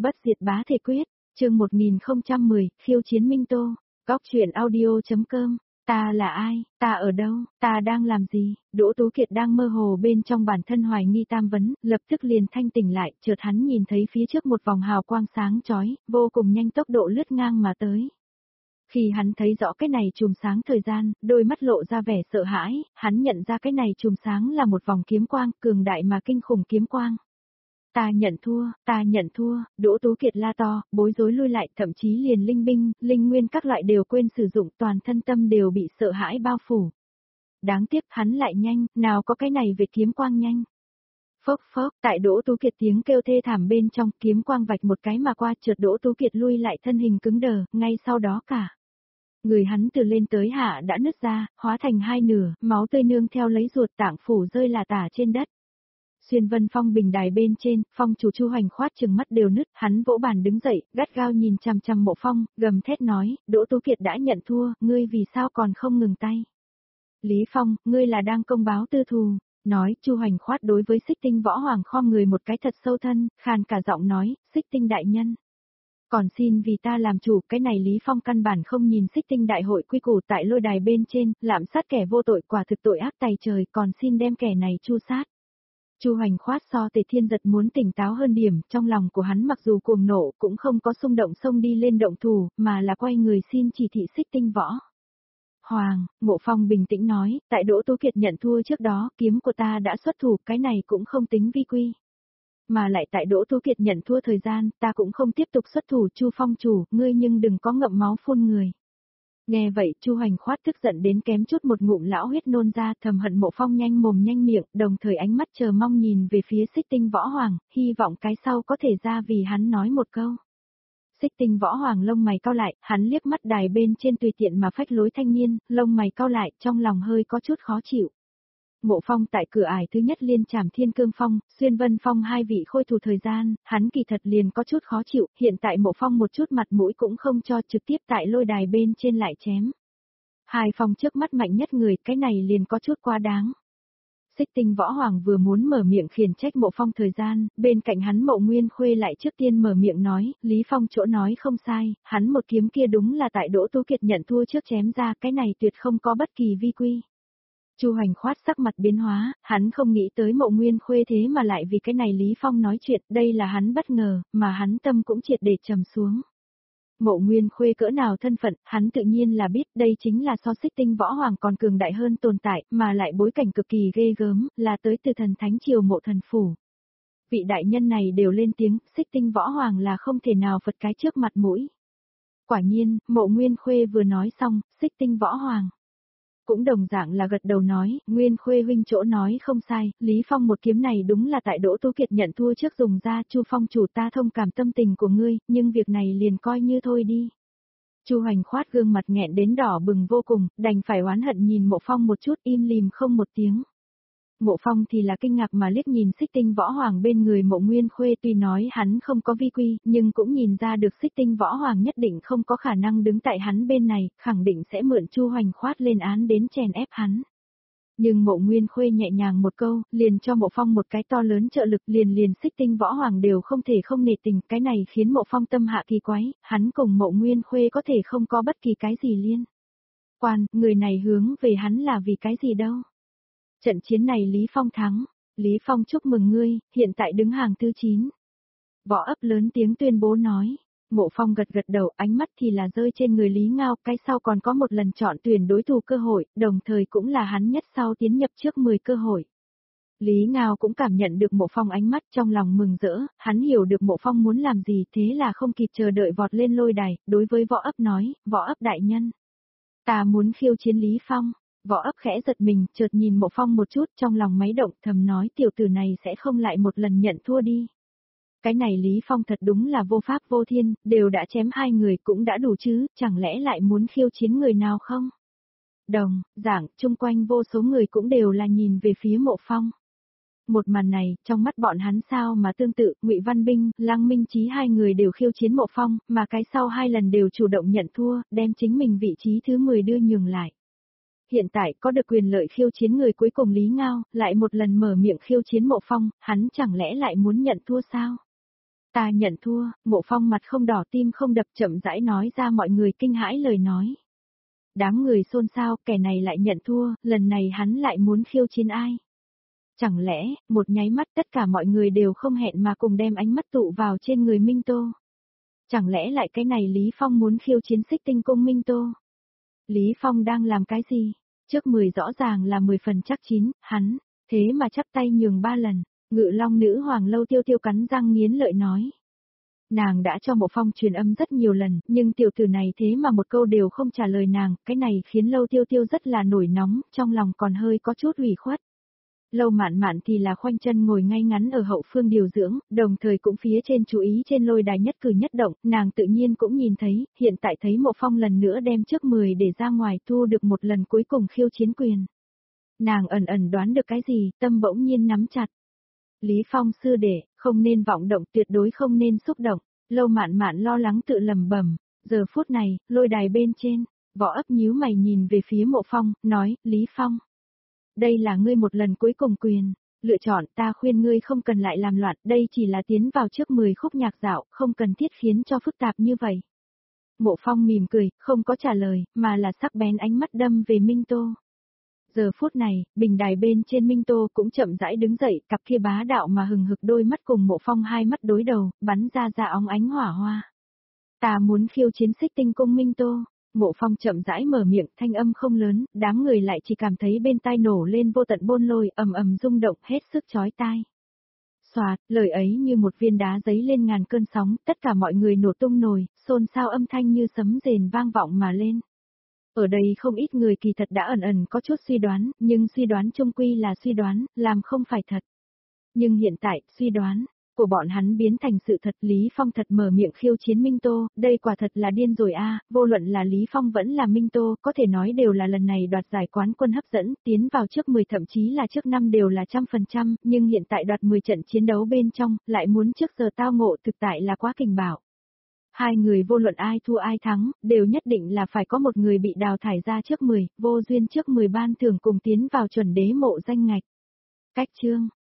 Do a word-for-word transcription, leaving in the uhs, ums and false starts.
Bất diệt bá thể quyết, chương một nghìn không trăm mười, khiêu chiến Minh Tô, góc truyện audio.com, ta là ai, ta ở đâu, ta đang làm gì, Đỗ Tú Kiệt đang mơ hồ bên trong bản thân hoài nghi tam vấn, lập tức liền thanh tỉnh lại, chợt hắn nhìn thấy phía trước một vòng hào quang sáng chói, vô cùng nhanh tốc độ lướt ngang mà tới. Khi hắn thấy rõ cái này chùm sáng thời gian, đôi mắt lộ ra vẻ sợ hãi, hắn nhận ra cái này chùm sáng là một vòng kiếm quang, cường đại mà kinh khủng kiếm quang. Ta nhận thua, ta nhận thua, Đỗ Tú Kiệt la to, bối rối lui lại, thậm chí liền linh binh, linh nguyên các loại đều quên sử dụng, toàn thân tâm đều bị sợ hãi bao phủ. Đáng tiếc hắn lại nhanh, nào có cái này về kiếm quang nhanh. Phốc phốc, tại Đỗ Tú Kiệt tiếng kêu thê thảm bên trong, kiếm quang vạch một cái mà qua, chợt Đỗ Tú Kiệt lui lại, thân hình cứng đờ, ngay sau đó cả người hắn từ lên tới hạ đã nứt ra, hóa thành hai nửa, máu tươi nương theo lấy ruột tạng phủ rơi là tả trên đất. Xuyên Vân Phong bình đài bên trên, Phong chủ Chu Hoành khoát trừng mắt đều nứt, hắn vỗ bàn đứng dậy, gắt gao nhìn chằm chằm Mộ Phong, gầm thét nói, Đỗ Tú Kiệt đã nhận thua, ngươi vì sao còn không ngừng tay? Lý Phong, ngươi là đang công báo tư thù. Nói, Chu Hoành khoát đối với Xích Tinh Võ Hoàng khom người một cái thật sâu thân, khàn cả giọng nói, Xích Tinh đại nhân. Còn xin vì ta làm chủ, cái này Lý Phong căn bản không nhìn Xích Tinh đại hội quy củ tại lôi đài bên trên, lạm sát kẻ vô tội, quả thực tội ác tày trời, còn xin đem kẻ này chu sát. Chu Hoành khoát so Tề Thiên Giật muốn tỉnh táo hơn điểm, trong lòng của hắn mặc dù cuồng nộ cũng không có xung động xông đi lên động thủ, mà là quay người xin chỉ thị Xích Tinh Võ Hoàng. Mộ Phong bình tĩnh nói, tại Đỗ Tú Kiệt nhận thua trước đó, kiếm của ta đã xuất thủ, cái này cũng không tính vi quy. Mà lại tại Đỗ Tú Kiệt nhận thua thời gian, ta cũng không tiếp tục xuất thủ, Chu Phong chủ, ngươi nhưng đừng có ngậm máu phun người. Nghe vậy, Chu Hoành khoát tức giận đến kém chút một ngụm lão huyết nôn ra, thầm hận Mộ Phong nhanh mồm nhanh miệng, đồng thời ánh mắt chờ mong nhìn về phía Xích Tinh Võ Hoàng, hy vọng cái sau có thể ra vì hắn nói một câu. Xích Tinh Võ Hoàng lông mày cau lại, hắn liếc mắt đài bên trên tùy tiện mà phách lối thanh niên, lông mày cau lại, trong lòng hơi có chút khó chịu. Mộ Phong tại cửa ải thứ nhất liên trảm Thiên Cương Phong, Xuyên Vân Phong hai vị khôi thủ thời gian, hắn kỳ thật liền có chút khó chịu, hiện tại Mộ Phong một chút mặt mũi cũng không cho, trực tiếp tại lôi đài bên trên lại chém. Hai phong trước mắt mạnh nhất người, cái này liền có chút quá đáng. Xích Tinh Võ Hoàng vừa muốn mở miệng khiển trách Mộ Phong thời gian, bên cạnh hắn Mộ Nguyên Khuê lại trước tiên mở miệng nói, Lý Phong chỗ nói không sai, hắn một kiếm kia đúng là tại Đỗ Tú Kiệt nhận thua trước chém ra, cái này tuyệt không có bất kỳ vi quy. Chu Hoành khoát sắc mặt biến hóa, hắn không nghĩ tới Mộ Nguyên Khuê thế mà lại vì cái này Lý Phong nói chuyện, đây là hắn bất ngờ, mà hắn tâm cũng triệt để trầm xuống. Mộ Nguyên Khuê cỡ nào thân phận, hắn tự nhiên là biết, đây chính là so Xích Tinh Võ Hoàng còn cường đại hơn tồn tại, mà lại bối cảnh cực kỳ ghê gớm, là tới từ thần thánh triều Mộ Thần Phủ. Vị đại nhân này đều lên tiếng, Xích Tinh Võ Hoàng là không thể nào phật cái trước mặt mũi. Quả nhiên, Mộ Nguyên Khuê vừa nói xong, Xích Tinh Võ Hoàng cũng đồng dạng là gật đầu nói, Nguyên Khuê huynh chỗ nói không sai, Lý Phong một kiếm này đúng là tại Đỗ Tú Kiệt nhận thua trước dùng ra, Chu Phong chủ ta thông cảm tâm tình của ngươi, nhưng việc này liền coi như thôi đi. Chu Hoành khoát gương mặt nghẹn đến đỏ bừng vô cùng, đành phải oán hận nhìn Mộ Phong một chút, im lìm không một tiếng. Mộ Phong thì là kinh ngạc mà liếc nhìn Xích Tinh Võ Hoàng bên người Mộ Nguyên Khuê, tuy nói hắn không có vi quy, nhưng cũng nhìn ra được Xích Tinh Võ Hoàng nhất định không có khả năng đứng tại hắn bên này, khẳng định sẽ mượn Chu Hoành khoát lên án đến chèn ép hắn. Nhưng Mộ Nguyên Khuê nhẹ nhàng một câu, liền cho Mộ Phong một cái to lớn trợ lực, liền liền Xích Tinh Võ Hoàng đều không thể không nể tình, cái này khiến Mộ Phong tâm hạ kỳ quái, hắn cùng Mộ Nguyên Khuê có thể không có bất kỳ cái gì liên quan, người này hướng về hắn là vì cái gì đâu. Trận chiến này Lý Phong thắng, Lý Phong chúc mừng ngươi, hiện tại đứng hàng thứ chín. Võ ấp lớn tiếng tuyên bố nói, Mộ Phong gật gật đầu, ánh mắt thì là rơi trên người Lý Ngao, cái sau còn có một lần chọn tuyển đối thủ cơ hội, đồng thời cũng là hắn nhất sau tiến nhập trước mười cơ hội. Lý Ngao cũng cảm nhận được Mộ Phong ánh mắt trong lòng mừng rỡ, hắn hiểu được Mộ Phong muốn làm gì, thế là không kịp chờ đợi vọt lên lôi đài, đối với Võ ấp nói, Võ ấp đại nhân, ta muốn khiêu chiến Lý Phong. Võ ấp khẽ giật mình, chợt nhìn Mộ Phong một chút, trong lòng máy động, thầm nói tiểu tử này sẽ không lại một lần nhận thua đi. Cái này Lý Phong thật đúng là vô pháp vô thiên, đều đã chém hai người cũng đã đủ chứ, chẳng lẽ lại muốn khiêu chiến người nào không? Đồng, giảng, chung quanh vô số người cũng đều là nhìn về phía Mộ Phong. Một màn này, trong mắt bọn hắn sao mà tương tự, Ngụy Văn Binh, Lăng Minh Chí hai người đều khiêu chiến Mộ Phong, mà cái sau hai lần đều chủ động nhận thua, đem chính mình vị trí thứ mười đưa nhường lại. Hiện tại có được quyền lợi khiêu chiến người cuối cùng Lý Ngao, lại một lần mở miệng khiêu chiến Mộ Phong, hắn chẳng lẽ lại muốn nhận thua sao? Ta nhận thua, Mộ Phong mặt không đỏ tim không đập chậm rãi nói ra mọi người kinh hãi lời nói. Đám người xôn xao, kẻ này lại nhận thua, lần này hắn lại muốn khiêu chiến ai? Chẳng lẽ, một nháy mắt tất cả mọi người đều không hẹn mà cùng đem ánh mắt tụ vào trên người Minh Tô? Chẳng lẽ lại cái này Lý Phong muốn khiêu chiến Xích Tinh Cung Minh Tô? Lý Phong đang làm cái gì? Trước mười rõ ràng là mười phần chắc chín, hắn, thế mà chắp tay nhường ba lần, Ngự Long nữ hoàng Lâu Tiêu Tiêu cắn răng nghiến lợi nói. Nàng đã cho Mộ Phong truyền âm rất nhiều lần, nhưng tiểu tử này thế mà một câu đều không trả lời nàng, cái này khiến Lâu Tiêu Tiêu rất là nổi nóng, trong lòng còn hơi có chút ủy khuất. Lâu Mạn Mạn thì là khoanh chân ngồi ngay ngắn ở hậu phương điều dưỡng, đồng thời cũng phía trên chú ý trên lôi đài nhất cử nhất động, nàng tự nhiên cũng nhìn thấy, hiện tại thấy Mộ Phong lần nữa đem trước mười để ra ngoài thu được một lần cuối cùng khiêu chiến quyền. Nàng ẩn ẩn đoán được cái gì, tâm bỗng nhiên nắm chặt. Lý Phong sư đệ, không nên vọng động, tuyệt đối không nên xúc động. Lâu Mạn Mạn lo lắng tự lầm bẩm. Giờ phút này, lôi đài bên trên, Võ Ấp nhíu mày nhìn về phía Mộ Phong, nói, Lý Phong. Đây là ngươi một lần cuối cùng quyền, lựa chọn, ta khuyên ngươi không cần lại làm loạn, đây chỉ là tiến vào trước mười khúc nhạc dạo, không cần thiết khiến cho phức tạp như vậy. Mộ Phong mỉm cười, không có trả lời, mà là sắc bén ánh mắt đâm về Minh Tô. Giờ phút này, bình đài bên trên Minh Tô cũng chậm rãi đứng dậy, cặp kia bá đạo mà hừng hực đôi mắt cùng Mộ Phong hai mắt đối đầu, bắn ra ra óng ánh hỏa hoa. Ta muốn khiêu chiến Xích Tinh Cung Minh Tô. Mộ Phong chậm rãi mở miệng, thanh âm không lớn, đám người lại chỉ cảm thấy bên tai nổ lên vô tận bôn lôi, ầm ầm rung động, hết sức chói tai. Xoạt, lời ấy như một viên đá giấy lên ngàn cơn sóng, tất cả mọi người nổ tung nổi, xôn xao âm thanh như sấm rền vang vọng mà lên. Ở đây không ít người kỳ thật đã ẩn ẩn có chút suy đoán, nhưng suy đoán chung quy là suy đoán, làm không phải thật. Nhưng hiện tại, suy đoán của bọn hắn biến thành sự thật. Lý Phong thật mở miệng khiêu chiến Minh Tô, đây quả thật là điên rồi a, vô luận là Lý Phong vẫn là Minh Tô, có thể nói đều là lần này đoạt giải quán quân hấp dẫn, tiến vào trước mười thậm chí là trước năm đều là trăm phần trăm, nhưng hiện tại đoạt mười trận chiến đấu bên trong, lại muốn trước giờ tao ngộ thực tại là quá kinh bảo. Hai người vô luận ai thua ai thắng, đều nhất định là phải có một người bị đào thải ra trước mười, vô duyên trước mười ban thưởng cùng tiến vào chuẩn đế mộ danh ngạch. Cách chương